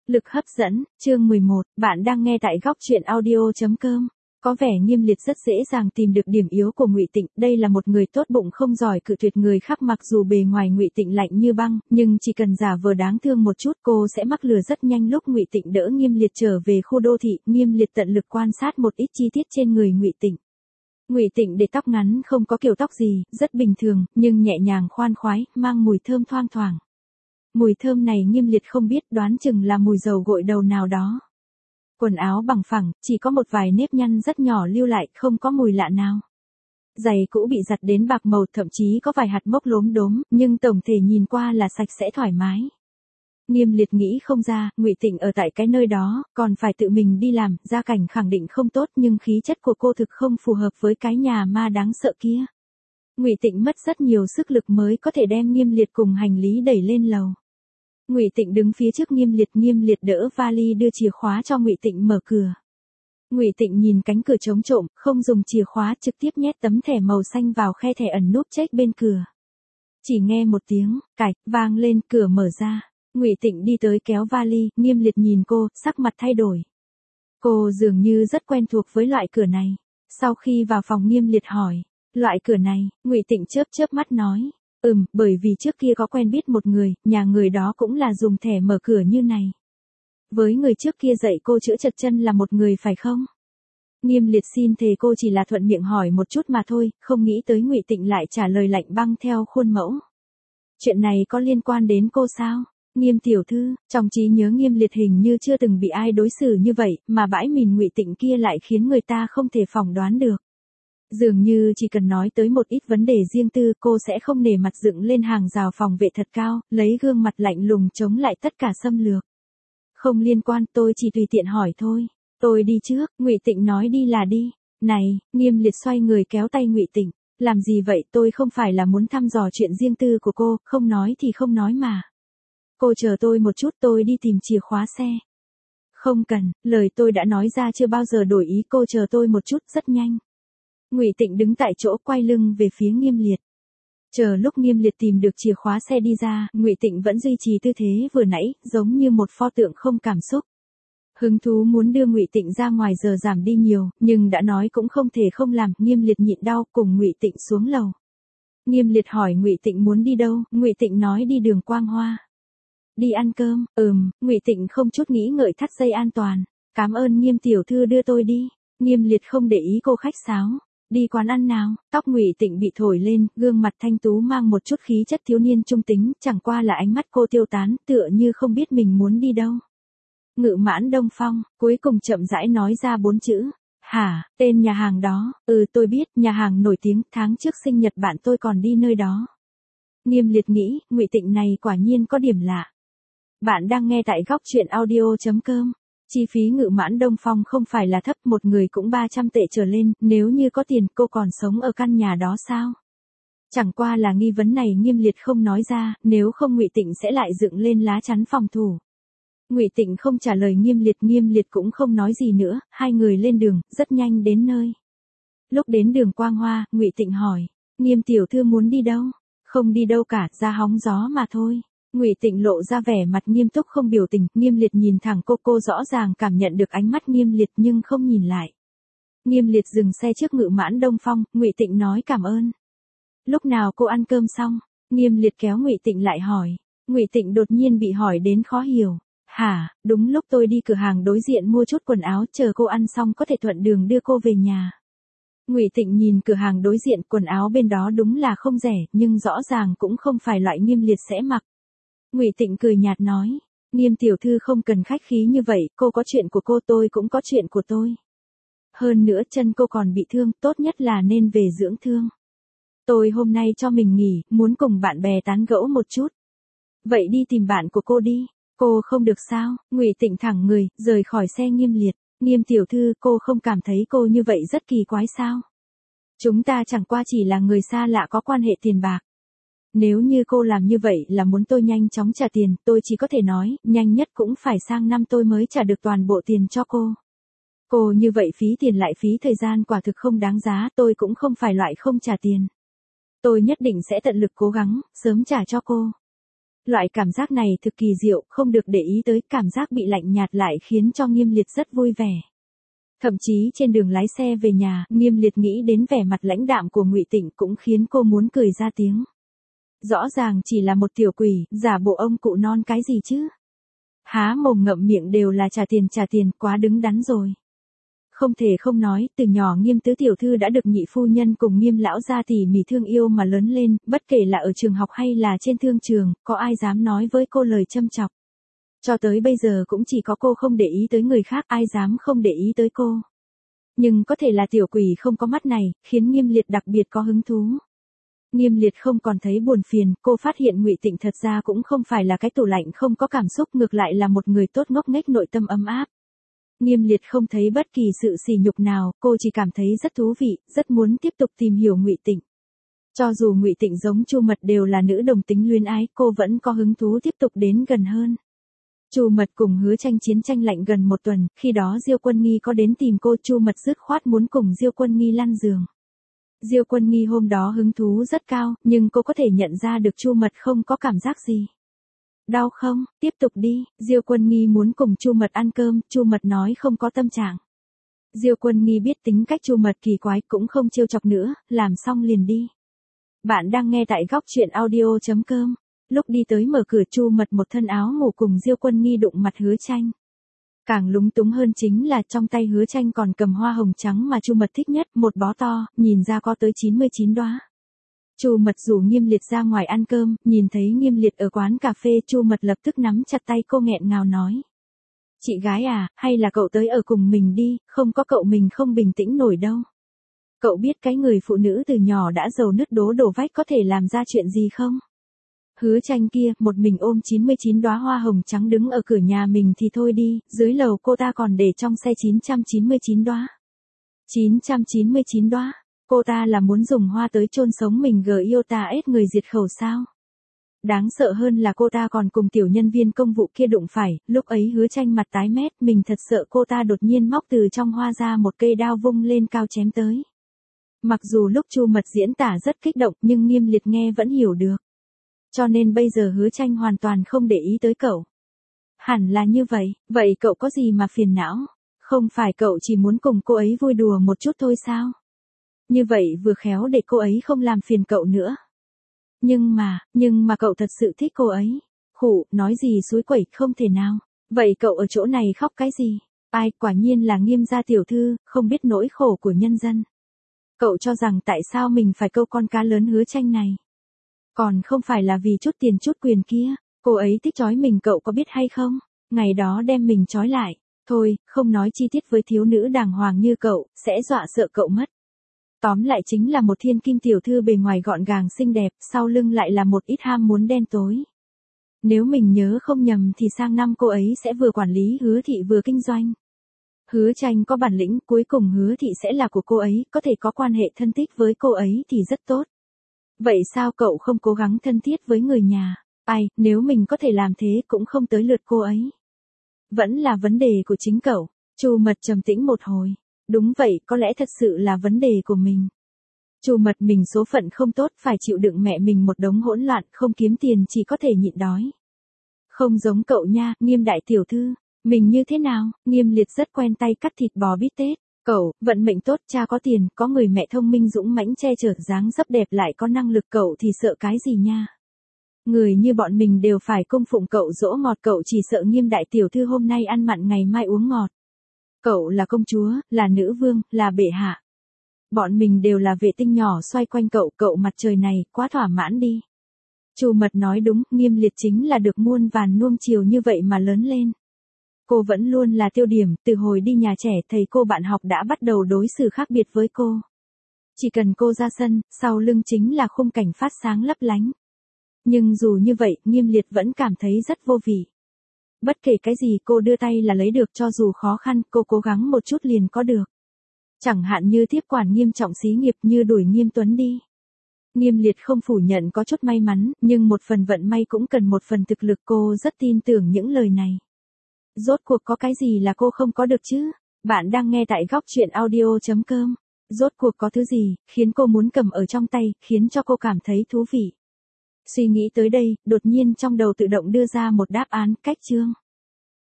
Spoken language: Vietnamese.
Lực hấp dẫn, chương 11, bạn đang nghe tại góc truyện audio.com. Có vẻ Nghiêm Liệt rất dễ dàng tìm được điểm yếu của Ngụy Tịnh, đây là một người tốt bụng không giỏi cự tuyệt người khác, mặc dù bề ngoài Ngụy Tịnh lạnh như băng, nhưng chỉ cần giả vờ đáng thương một chút, cô sẽ mắc lừa rất nhanh. Lúc Ngụy Tịnh đỡ Nghiêm Liệt trở về khu đô thị, Nghiêm Liệt tận lực quan sát một ít chi tiết trên người Ngụy Tịnh. Ngụy Tịnh để tóc ngắn, không có kiểu tóc gì, rất bình thường, nhưng nhẹ nhàng khoan khoái, mang mùi thơm thoang thoảng. Mùi thơm này Nghiêm Liệt không biết, đoán chừng là mùi dầu gội đầu nào đó. Quần áo bằng phẳng, chỉ có một vài nếp nhăn rất nhỏ lưu lại, không có mùi lạ nào. Giày cũ bị giặt đến bạc màu, thậm chí có vài hạt mốc lốm đốm, nhưng tổng thể nhìn qua là sạch sẽ thoải mái. Nghiêm Liệt nghĩ không ra, Ngụy Tịnh ở tại cái nơi đó, còn phải tự mình đi làm, gia cảnh khẳng định không tốt, nhưng khí chất của cô thực không phù hợp với cái nhà ma đáng sợ kia. Ngụy Tịnh mất rất nhiều sức lực mới có thể đem Nghiêm Liệt cùng hành lý đẩy lên lầu. Ngụy Tịnh đứng phía trước Nghiêm Liệt đỡ vali đưa chìa khóa cho Ngụy Tịnh mở cửa. Ngụy Tịnh nhìn cánh cửa trống trộm, không dùng chìa khóa, trực tiếp nhét tấm thẻ màu xanh vào khe thẻ ẩn nút check bên cửa. Chỉ nghe một tiếng cạch vang lên, cửa mở ra. Ngụy Tịnh đi tới kéo vali, Nghiêm Liệt nhìn cô, sắc mặt thay đổi. Cô dường như rất quen thuộc với loại cửa này. Sau khi vào phòng Nghiêm Liệt hỏi, loại cửa này, Ngụy Tịnh chớp mắt nói. Bởi vì trước kia có quen biết một người, nhà người đó cũng là dùng thẻ mở cửa như này. Với người trước kia dạy cô chữa trật chân là một người phải không? Nghiêm Liệt xin thề cô chỉ là thuận miệng hỏi một chút mà thôi, không nghĩ tới Ngụy Tịnh lại trả lời lạnh băng theo khuôn mẫu. Chuyện này có liên quan đến cô sao? Nghiêm tiểu thư, trong trí nhớ Nghiêm Liệt hình như chưa từng bị ai đối xử như vậy, mà bãi mìn Ngụy Tịnh kia lại khiến người ta không thể phỏng đoán được. Dường như chỉ cần nói tới một ít vấn đề riêng tư, cô sẽ không nể mặt dựng lên hàng rào phòng vệ thật cao, lấy gương mặt lạnh lùng chống lại tất cả xâm lược. Không liên quan, tôi chỉ tùy tiện hỏi thôi. Tôi đi trước, Ngụy Tịnh nói đi là đi. Này, Nghiêm Liệt xoay người kéo tay Ngụy Tịnh. Làm gì vậy, tôi không phải là muốn thăm dò chuyện riêng tư của cô, không nói thì không nói mà. Cô chờ tôi một chút, tôi đi tìm chìa khóa xe. Không cần, lời tôi đã nói ra chưa bao giờ đổi ý, cô chờ tôi một chút, rất nhanh. Ngụy Tịnh đứng tại chỗ quay lưng về phía Nghiêm Liệt. Chờ lúc Nghiêm Liệt tìm được chìa khóa xe đi ra, Ngụy Tịnh vẫn duy trì tư thế vừa nãy, giống như một pho tượng không cảm xúc. Hứng thú muốn đưa Ngụy Tịnh ra ngoài giờ giảm đi nhiều, nhưng đã nói cũng không thể không làm. Nghiêm Liệt nhịn đau cùng Ngụy Tịnh xuống lầu. Nghiêm Liệt hỏi Ngụy Tịnh muốn đi đâu, Ngụy Tịnh nói đi đường Quang Hoa. Đi ăn cơm, Ngụy Tịnh không chút nghĩ ngợi thắt dây an toàn. Cảm ơn Nghiêm tiểu thư đưa tôi đi. Nghiêm Liệt không để ý cô khách sáo. Đi quán ăn nào? Tóc Ngụy Tịnh bị thổi lên, gương mặt thanh tú mang một chút khí chất thiếu niên trung tính, chẳng qua là ánh mắt cô tiêu tán, tựa như không biết mình muốn đi đâu. Ngự Mãn Đông Phong, cuối cùng chậm rãi nói ra 4 chữ. Hả, tên nhà hàng đó, tôi biết, nhà hàng nổi tiếng, tháng trước sinh nhật bạn tôi còn đi nơi đó. Nghiêm Liệt nghĩ, Ngụy Tịnh này quả nhiên có điểm lạ. Bạn đang nghe tại góc truyện audio.com. Chi phí Ngự Mãn Đông Phong không phải là thấp, một người cũng 300 tệ trở lên, nếu như có tiền cô còn sống ở căn nhà đó sao? Chẳng qua là nghi vấn này Nghiêm Liệt không nói ra, nếu không Ngụy Tịnh sẽ lại dựng lên lá chắn phòng thủ. Ngụy Tịnh không trả lời Nghiêm Liệt cũng không nói gì nữa, hai người lên đường, rất nhanh đến nơi. Lúc đến đường Quang Hoa, Ngụy Tịnh hỏi, Nghiêm tiểu thư muốn đi đâu? Không đi đâu cả, ra hóng gió mà thôi. Ngụy Tịnh lộ ra vẻ mặt nghiêm túc không biểu tình, Nghiêm Liệt nhìn thẳng cô rõ ràng cảm nhận được ánh mắt Nghiêm Liệt nhưng không nhìn lại. Nghiêm Liệt dừng xe trước Ngự Mãn Đông Phong, Ngụy Tịnh nói cảm ơn. Lúc nào cô ăn cơm xong? Nghiêm Liệt kéo Ngụy Tịnh lại hỏi. Ngụy Tịnh đột nhiên bị hỏi đến khó hiểu. Hả, đúng lúc tôi đi cửa hàng đối diện mua chút quần áo, chờ cô ăn xong có thể thuận đường đưa cô về nhà. Ngụy Tịnh nhìn cửa hàng đối diện, quần áo bên đó đúng là không rẻ, nhưng rõ ràng cũng không phải loại Nghiêm Liệt sẽ mặc. Ngụy Tịnh cười nhạt nói, Nghiêm tiểu thư không cần khách khí như vậy, cô có chuyện của cô, tôi cũng có chuyện của tôi. Hơn nữa chân cô còn bị thương, tốt nhất là nên về dưỡng thương. Tôi hôm nay cho mình nghỉ, muốn cùng bạn bè tán gẫu một chút. Vậy đi tìm bạn của cô đi. Cô không được sao? Ngụy Tịnh thẳng người, rời khỏi xe Nghiêm Liệt. Nghiêm tiểu thư, cô không cảm thấy cô như vậy rất kỳ quái sao? Chúng ta chẳng qua chỉ là người xa lạ có quan hệ tiền bạc. Nếu như cô làm như vậy là muốn tôi nhanh chóng trả tiền, tôi chỉ có thể nói, nhanh nhất cũng phải sang năm tôi mới trả được toàn bộ tiền cho cô. Cô như vậy phí tiền lại phí thời gian quả thực không đáng giá, tôi cũng không phải loại không trả tiền. Tôi nhất định sẽ tận lực cố gắng, sớm trả cho cô. Loại cảm giác này thực kỳ diệu, không được để ý tới, cảm giác bị lạnh nhạt lại khiến cho Nghiêm Liệt rất vui vẻ. Thậm chí trên đường lái xe về nhà, Nghiêm Liệt nghĩ đến vẻ mặt lãnh đạm của Ngụy Tịnh cũng khiến cô muốn cười ra tiếng. Rõ ràng chỉ là một tiểu quỷ, giả bộ ông cụ non cái gì chứ? Há mồm ngậm miệng đều là trả tiền, quá đứng đắn rồi. Không thể không nói, từ nhỏ Nghiêm tứ tiểu thư đã được nhị phu nhân cùng Nghiêm lão gia tỉ mỉ thương yêu mà lớn lên, bất kể là ở trường học hay là trên thương trường, có ai dám nói với cô lời châm chọc. Cho tới bây giờ cũng chỉ có cô không để ý tới người khác, ai dám không để ý tới cô. Nhưng có thể là tiểu quỷ không có mắt này, khiến Nghiêm Liệt đặc biệt có hứng thú. Nghiêm Liệt không còn thấy buồn phiền, cô phát hiện Ngụy Tịnh thật ra cũng không phải là cái tủ lạnh không có cảm xúc, ngược lại là một người tốt ngốc nghếch nội tâm ấm áp. Nghiêm Liệt không thấy bất kỳ sự sỉ nhục nào, cô chỉ cảm thấy rất thú vị, rất muốn tiếp tục tìm hiểu Ngụy Tịnh. Cho dù Ngụy Tịnh giống Chu Mật đều là nữ đồng tính luyến ái, cô vẫn có hứng thú tiếp tục đến gần hơn. Chu Mật cùng Hứa Tranh chiến tranh lạnh gần một tuần, khi đó Diêu Quân Nghi có đến tìm cô, Chu Mật dứt khoát muốn cùng Diêu Quân Nghi lăn giường. Diêu Quân Nghi hôm đó hứng thú rất cao, nhưng cô có thể nhận ra được Chu Mật không có cảm giác gì. Đau không, tiếp tục đi, Diêu Quân Nghi muốn cùng Chu Mật ăn cơm, Chu Mật nói không có tâm trạng. Diêu Quân Nghi biết tính cách Chu Mật kỳ quái cũng không trêu chọc nữa, làm xong liền đi. Bạn đang nghe tại góc truyện audio.com. Lúc đi tới mở cửa Chu Mật một thân áo ngủ cùng Diêu Quân Nghi đụng mặt Hứa Tranh. Càng lúng túng hơn chính là trong tay Hứa Tranh còn cầm hoa hồng trắng mà Chu Mật thích nhất, một bó to, nhìn ra có tới 99 đóa. Chu Mật rủ Nghiêm Liệt ra ngoài ăn cơm, nhìn thấy Nghiêm Liệt ở quán cà phê, Chu Mật lập tức nắm chặt tay cô nghẹn ngào nói. Chị gái à, hay là cậu tới ở cùng mình đi, không có cậu mình không bình tĩnh nổi đâu. Cậu biết cái người phụ nữ từ nhỏ đã giàu nứt đổ vách có thể làm ra chuyện gì không? Hứa Tranh kia, một mình ôm 99 đóa hoa hồng trắng đứng ở cửa nhà mình thì thôi đi, dưới lầu cô ta còn để trong xe 999 đóa. 999 đóa, cô ta là muốn dùng hoa tới chôn sống mình GIOTA người diệt khẩu sao? Đáng sợ hơn là cô ta còn cùng tiểu nhân viên công vụ kia đụng phải, lúc ấy Hứa Tranh mặt tái mét, mình thật sợ cô ta đột nhiên móc từ trong hoa ra một cây đao vung lên cao chém tới. Mặc dù lúc Chu Mật diễn tả rất kích động nhưng Nghiêm Liệt nghe vẫn hiểu được. Cho nên bây giờ Hứa Tranh hoàn toàn không để ý tới cậu. Hẳn là như vậy cậu có gì mà phiền não? Không phải cậu chỉ muốn cùng cô ấy vui đùa một chút thôi sao? Như vậy vừa khéo để cô ấy không làm phiền cậu nữa. Nhưng mà cậu thật sự thích cô ấy. Khụ, nói gì suối quẩy, không thể nào. Vậy cậu ở chỗ này khóc cái gì? Ai, quả nhiên là Nghiêm gia tiểu thư, không biết nỗi khổ của nhân dân. Cậu cho rằng tại sao mình phải câu con cá lớn Hứa Tranh này? Còn không phải là vì chút tiền chút quyền kia, cô ấy thích trói mình, cậu có biết hay không? Ngày đó đem mình trói lại, thôi, không nói chi tiết với thiếu nữ đàng hoàng như cậu, sẽ dọa sợ cậu mất. Tóm lại chính là một thiên kim tiểu thư bề ngoài gọn gàng xinh đẹp, sau lưng lại là một ít ham muốn đen tối. Nếu mình nhớ không nhầm thì sang năm cô ấy sẽ vừa quản lý Hứa thị vừa kinh doanh. Hứa Tranh có bản lĩnh, cuối cùng Hứa thị sẽ là của cô ấy, có thể có quan hệ thân thích với cô ấy thì rất tốt. Vậy sao cậu không cố gắng thân thiết với người nhà? Ai, nếu mình có thể làm thế cũng không tới lượt cô ấy. Vẫn là vấn đề của chính cậu. Chu Mật trầm tĩnh một hồi. Đúng vậy, có lẽ thật sự là vấn đề của mình. Chu Mật mình số phận không tốt, phải chịu đựng mẹ mình một đống hỗn loạn, không kiếm tiền chỉ có thể nhịn đói. Không giống cậu nha, Nghiêm đại tiểu thư. Mình như thế nào? Nghiêm Liệt rất quen tay cắt thịt bò bít tết. Cậu, vận mệnh tốt, cha có tiền, có người mẹ thông minh dũng mãnh che chở, dáng dấp đẹp lại có năng lực, cậu thì sợ cái gì nha? Người như bọn mình đều phải cung phụng cậu dỗ ngọt, cậu chỉ sợ Nghiêm đại tiểu thư hôm nay ăn mặn ngày mai uống ngọt. Cậu là công chúa, là nữ vương, là bệ hạ. Bọn mình đều là vệ tinh nhỏ xoay quanh cậu, cậu mặt trời này, quá thỏa mãn đi. Chu Mật nói đúng, Nghiêm Liệt chính là được muôn vàn nuông chiều như vậy mà lớn lên. Cô vẫn luôn là tiêu điểm, từ hồi đi nhà trẻ thầy cô bạn học đã bắt đầu đối xử khác biệt với cô. Chỉ cần cô ra sân, sau lưng chính là khung cảnh phát sáng lấp lánh. Nhưng dù như vậy, Nghiêm Liệt vẫn cảm thấy rất vô vị. Bất kể cái gì cô đưa tay là lấy được, cho dù khó khăn, cô cố gắng một chút liền có được. Chẳng hạn như tiếp quản Nghiêm trọng xí nghiệp, như đuổi Nghiêm Tuấn đi. Nghiêm Liệt không phủ nhận có chút may mắn, nhưng một phần vận may cũng cần một phần thực lực, cô rất tin tưởng những lời này. Rốt cuộc có cái gì là cô không có được chứ? Bạn đang nghe tại góc truyện audio.com. Rốt cuộc có thứ gì, khiến cô muốn cầm ở trong tay, khiến cho cô cảm thấy thú vị. Suy nghĩ tới đây, đột nhiên trong đầu tự động đưa ra một đáp án, cách Trương.